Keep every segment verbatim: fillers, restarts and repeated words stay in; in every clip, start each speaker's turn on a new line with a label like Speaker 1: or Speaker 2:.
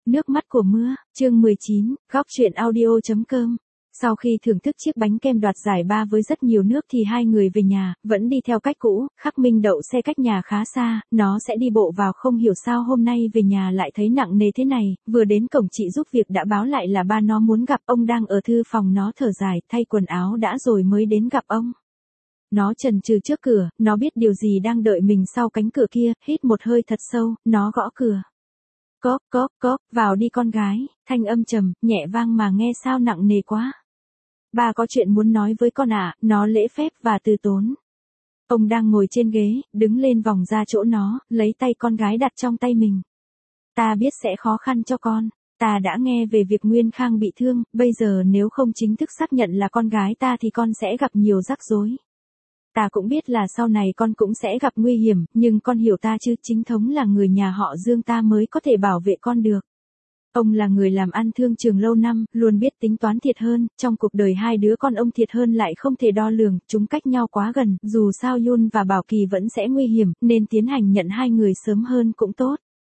Speaker 1: Nước mắt của mưa, chương mười chín, góc truyện audio.com. Sau khi thưởng thức chiếc bánh kem đoạt giải ba với rất nhiều nước thì hai người về nhà, vẫn đi theo cách cũ, Khắc Minh đậu xe cách nhà khá xa, nó sẽ đi bộ vào, không hiểu sao hôm nay về nhà lại thấy nặng nề thế này, vừa đến cổng chị giúp việc đã báo lại là ba nó muốn gặp ông đang ở thư phòng, nó thở dài, thay quần áo đã rồi mới đến gặp ông. Nó chần chừ trước cửa, nó biết điều gì đang đợi mình sau cánh cửa kia, hít một hơi thật sâu, nó gõ cửa. Cóp cóp cóp, vào đi con gái, thanh âm trầm, nhẹ vang mà nghe sao nặng nề quá. Ba có chuyện muốn nói với con ạ, à, nó lễ phép và từ tốn. Ông đang ngồi trên ghế, đứng lên vòng ra chỗ nó, lấy tay con gái đặt trong tay mình. Ta biết sẽ khó khăn cho con, ta đã nghe về việc Nguyên Khang bị thương, bây giờ nếu không chính thức xác nhận là con gái ta thì con sẽ gặp nhiều rắc rối. Ta cũng biết là sau này con cũng sẽ gặp nguy hiểm, nhưng con hiểu ta chứ, chính thống là người nhà họ Dương ta mới có thể bảo vệ con được. Ông là người làm ăn thương trường lâu năm, luôn biết tính toán thiệt hơn, trong cuộc đời hai đứa con ông thiệt hơn lại không thể đo lường, chúng cách nhau quá gần, dù sao Yun và Bảo Kỳ vẫn sẽ nguy hiểm, nên tiến hành nhận hai người sớm hơn cũng tốt.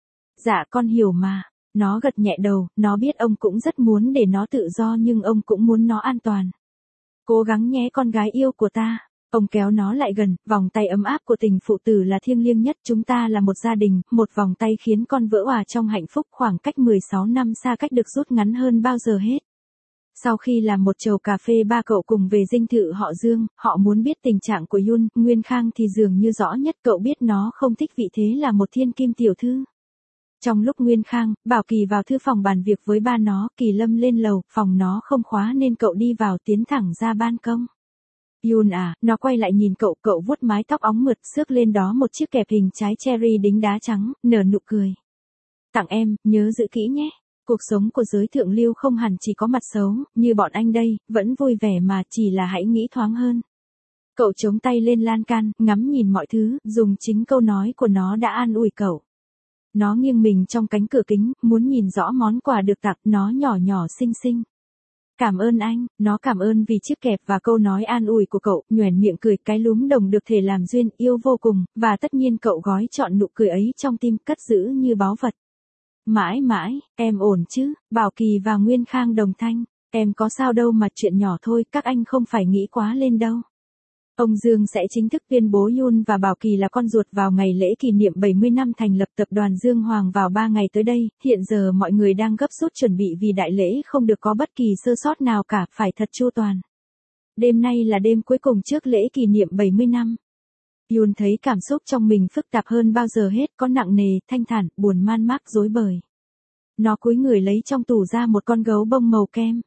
Speaker 1: Dạ con hiểu mà, nó gật nhẹ đầu, nó biết ông cũng rất muốn để nó tự do nhưng ông cũng muốn nó an toàn. Cố gắng nhé con gái yêu của ta. Ông kéo nó lại gần, vòng tay ấm áp của tình phụ tử là thiêng liêng nhất, chúng ta là một gia đình, một vòng tay khiến con vỡ òa trong hạnh phúc, khoảng cách mười sáu năm xa cách được rút ngắn hơn bao giờ hết. Sau khi làm một chầu cà phê ba cậu cùng về dinh thự họ Dương, họ muốn biết tình trạng của Yun, Nguyên Khang thì dường như rõ nhất, cậu biết nó không thích vị thế là một thiên kim tiểu thư. Trong lúc Nguyên Khang, Bảo Kỳ vào thư phòng bàn việc với ba nó, Kỳ Lâm lên lầu, phòng nó không khóa nên cậu đi vào tiến thẳng ra ban công. Yun à, nó quay lại nhìn cậu, cậu vuốt mái tóc óng mượt, xước lên đó một chiếc kẹp hình trái cherry đính đá trắng, nở nụ cười. Tặng em, nhớ giữ kỹ nhé. Cuộc sống của giới thượng lưu không hẳn chỉ có mặt xấu, như bọn anh đây, vẫn vui vẻ mà, chỉ là hãy nghĩ thoáng hơn. Cậu chống tay lên lan can, ngắm nhìn mọi thứ, dùng chính câu nói của nó đã an ủi cậu. Nó nghiêng mình trong cánh cửa kính, muốn nhìn rõ món quà được tặng, nó nhỏ nhỏ xinh xinh. Cảm ơn anh, nó cảm ơn vì chiếc kẹp và câu nói an ủi của cậu, nhoẻn miệng cười, cái lúm đồng được thể làm duyên, yêu vô cùng, và tất nhiên cậu gói trọn nụ cười ấy trong tim, cất giữ như báu vật. Mãi mãi, em ổn chứ, Bảo Kỳ và Nguyên Khang đồng thanh, em có sao đâu mà chuyện nhỏ thôi, các anh không phải nghĩ quá lên đâu. Ông Dương sẽ chính thức tuyên bố Yun và Bảo Kỳ là con ruột vào ngày lễ kỷ niệm bảy mươi năm thành lập tập đoàn Dương Hoàng vào ba ngày tới đây, hiện giờ mọi người đang gấp rút chuẩn bị vì đại lễ không được có bất kỳ sơ sót nào cả, phải thật chu toàn. Đêm nay là đêm cuối cùng trước lễ kỷ niệm bảy mươi năm. Yun thấy cảm xúc trong mình phức tạp hơn bao giờ hết, có nặng nề, thanh thản, buồn man mác, rối bời. Nó cúi người lấy trong tủ ra một con gấu bông màu kem.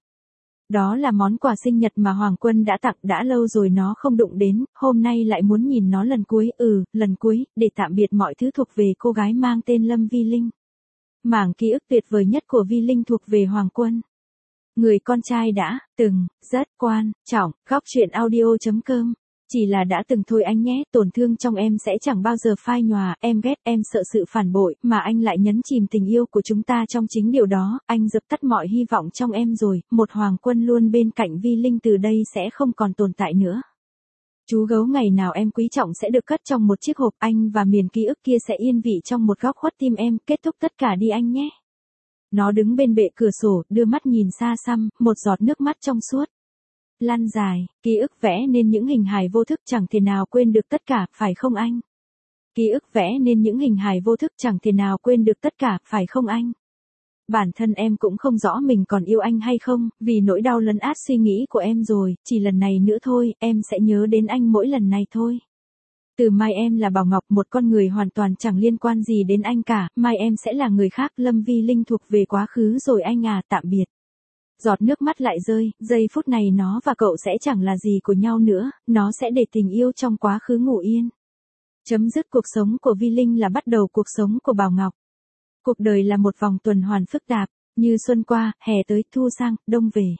Speaker 1: Đó là món quà sinh nhật mà Hoàng Quân đã tặng, đã lâu rồi nó không đụng đến, hôm nay lại muốn nhìn nó lần cuối, ừ, lần cuối, để tạm biệt mọi thứ thuộc về cô gái mang tên Lâm Vi Linh. Mảng ký ức tuyệt vời nhất của Vi Linh thuộc về Hoàng Quân. Người con trai đã, từng, rất quan trọng, góc truyện audio.com. Chỉ là đã từng thôi anh nhé, tổn thương trong em sẽ chẳng bao giờ phai nhòa, em ghét, em sợ sự phản bội, mà anh lại nhấn chìm tình yêu của chúng ta trong chính điều đó, anh dập tắt mọi hy vọng trong em rồi, một Hoàng Quân luôn bên cạnh Vi Linh từ đây sẽ không còn tồn tại nữa. Chú gấu ngày nào em quý trọng sẽ được cất trong một chiếc hộp, anh và miền ký ức kia sẽ yên vị trong một góc khuất tim em, kết thúc tất cả đi anh nhé. Nó đứng bên bệ cửa sổ, đưa mắt nhìn xa xăm, một giọt nước mắt trong suốt. Lăn dài, ký ức vẽ nên những hình hài vô thức chẳng thể nào quên được tất cả, phải không anh? Ký ức vẽ nên những hình hài vô thức chẳng thể nào quên được tất cả, phải không anh? Bản thân em cũng không rõ mình còn yêu anh hay không, vì nỗi đau lấn át suy nghĩ của em rồi, chỉ lần này nữa thôi, em sẽ nhớ đến anh mỗi lần này thôi. Từ mai em là Bảo Ngọc, một con người hoàn toàn chẳng liên quan gì đến anh cả, mai em sẽ là người khác, Lâm Vi Linh thuộc về quá khứ rồi anh à, tạm biệt. Giọt nước mắt lại rơi, giây phút này nó và cậu sẽ chẳng là gì của nhau nữa, nó sẽ để tình yêu trong quá khứ ngủ yên. Chấm dứt cuộc sống của Vi Linh là bắt đầu cuộc sống của Bảo Ngọc. Cuộc đời là một vòng tuần hoàn phức tạp, như xuân qua, hè tới, thu sang, đông về.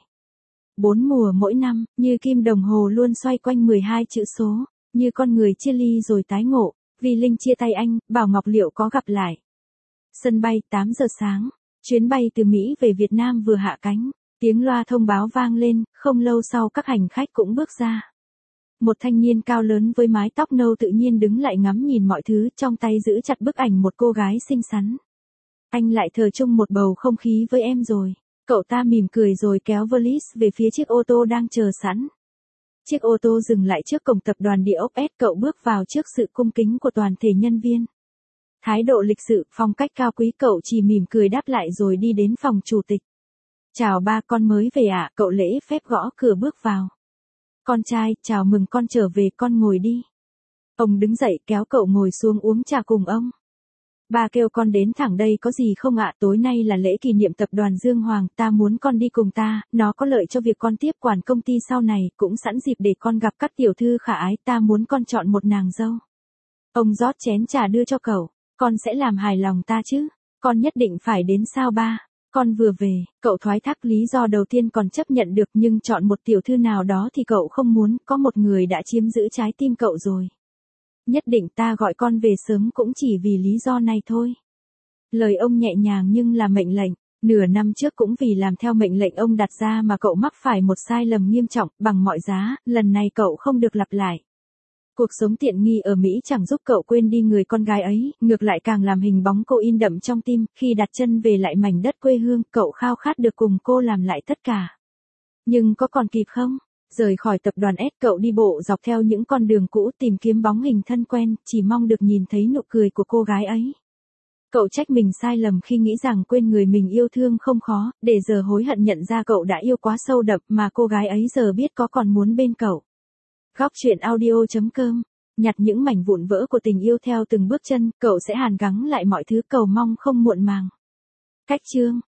Speaker 1: Bốn mùa mỗi năm, như kim đồng hồ luôn xoay quanh mười hai chữ số, như con người chia ly rồi tái ngộ, Vi Linh chia tay anh, Bảo Ngọc liệu có gặp lại. Sân bay tám giờ sáng, chuyến bay từ Mỹ về Việt Nam vừa hạ cánh. Tiếng loa thông báo vang lên, không lâu sau các hành khách cũng bước ra. Một thanh niên cao lớn với mái tóc nâu tự nhiên đứng lại ngắm nhìn mọi thứ, trong tay giữ chặt bức ảnh một cô gái xinh xắn. Anh lại thờ chung một bầu không khí với em rồi. Cậu ta mỉm cười rồi kéo valiz về phía chiếc ô tô đang chờ sẵn. Chiếc ô tô dừng lại trước cổng tập đoàn địa ốc S, cậu bước vào trước sự cung kính của toàn thể nhân viên. Thái độ lịch sự, phong cách cao quý, cậu chỉ mỉm cười đáp lại rồi đi đến phòng chủ tịch. Chào ba, con mới về ạ, à? Cậu lễ phép gõ cửa bước vào. Con trai, chào mừng con trở về, con ngồi đi. Ông đứng dậy kéo cậu ngồi xuống uống trà cùng ông. Ba kêu con đến thẳng đây có gì không ạ? Tối nay là lễ kỷ niệm tập đoàn Dương Hoàng, ta muốn con đi cùng ta, nó có lợi cho việc con tiếp quản công ty sau này, cũng sẵn dịp để con gặp các tiểu thư khả ái, ta muốn con chọn một nàng dâu. Ông rót chén trà đưa cho cậu, con sẽ làm hài lòng ta chứ, con nhất định phải đến sao ba? Con vừa về, cậu thoái thác lý do đầu tiên còn chấp nhận được, nhưng chọn một tiểu thư nào đó thì cậu không muốn, có một người đã chiếm giữ trái tim cậu rồi. Nhất định ta gọi con về sớm cũng chỉ vì lý do này thôi. Lời ông nhẹ nhàng nhưng là mệnh lệnh. Nửa năm trước cũng vì làm theo mệnh lệnh ông đặt ra mà cậu mắc phải một sai lầm nghiêm trọng, bằng mọi giá, lần này cậu không được lặp lại. Cuộc sống tiện nghi ở Mỹ chẳng giúp cậu quên đi người con gái ấy, ngược lại càng làm hình bóng cô in đậm trong tim. Khi đặt chân về lại mảnh đất quê hương, cậu khao khát được cùng cô làm lại tất cả. Nhưng có còn kịp không? Rời khỏi tập đoàn S, cậu đi bộ dọc theo những con đường cũ tìm kiếm bóng hình thân quen, chỉ mong được nhìn thấy nụ cười của cô gái ấy. Cậu trách mình sai lầm khi nghĩ rằng quên người mình yêu thương không khó, để giờ hối hận nhận ra cậu đã yêu quá sâu đậm mà cô gái ấy giờ biết có còn muốn bên cậu. Góc truyện audio chấm com. Nhặt những mảnh vụn vỡ của tình yêu theo từng bước chân, cậu sẽ hàn gắn lại mọi thứ, cầu mong không muộn màng. Cách chương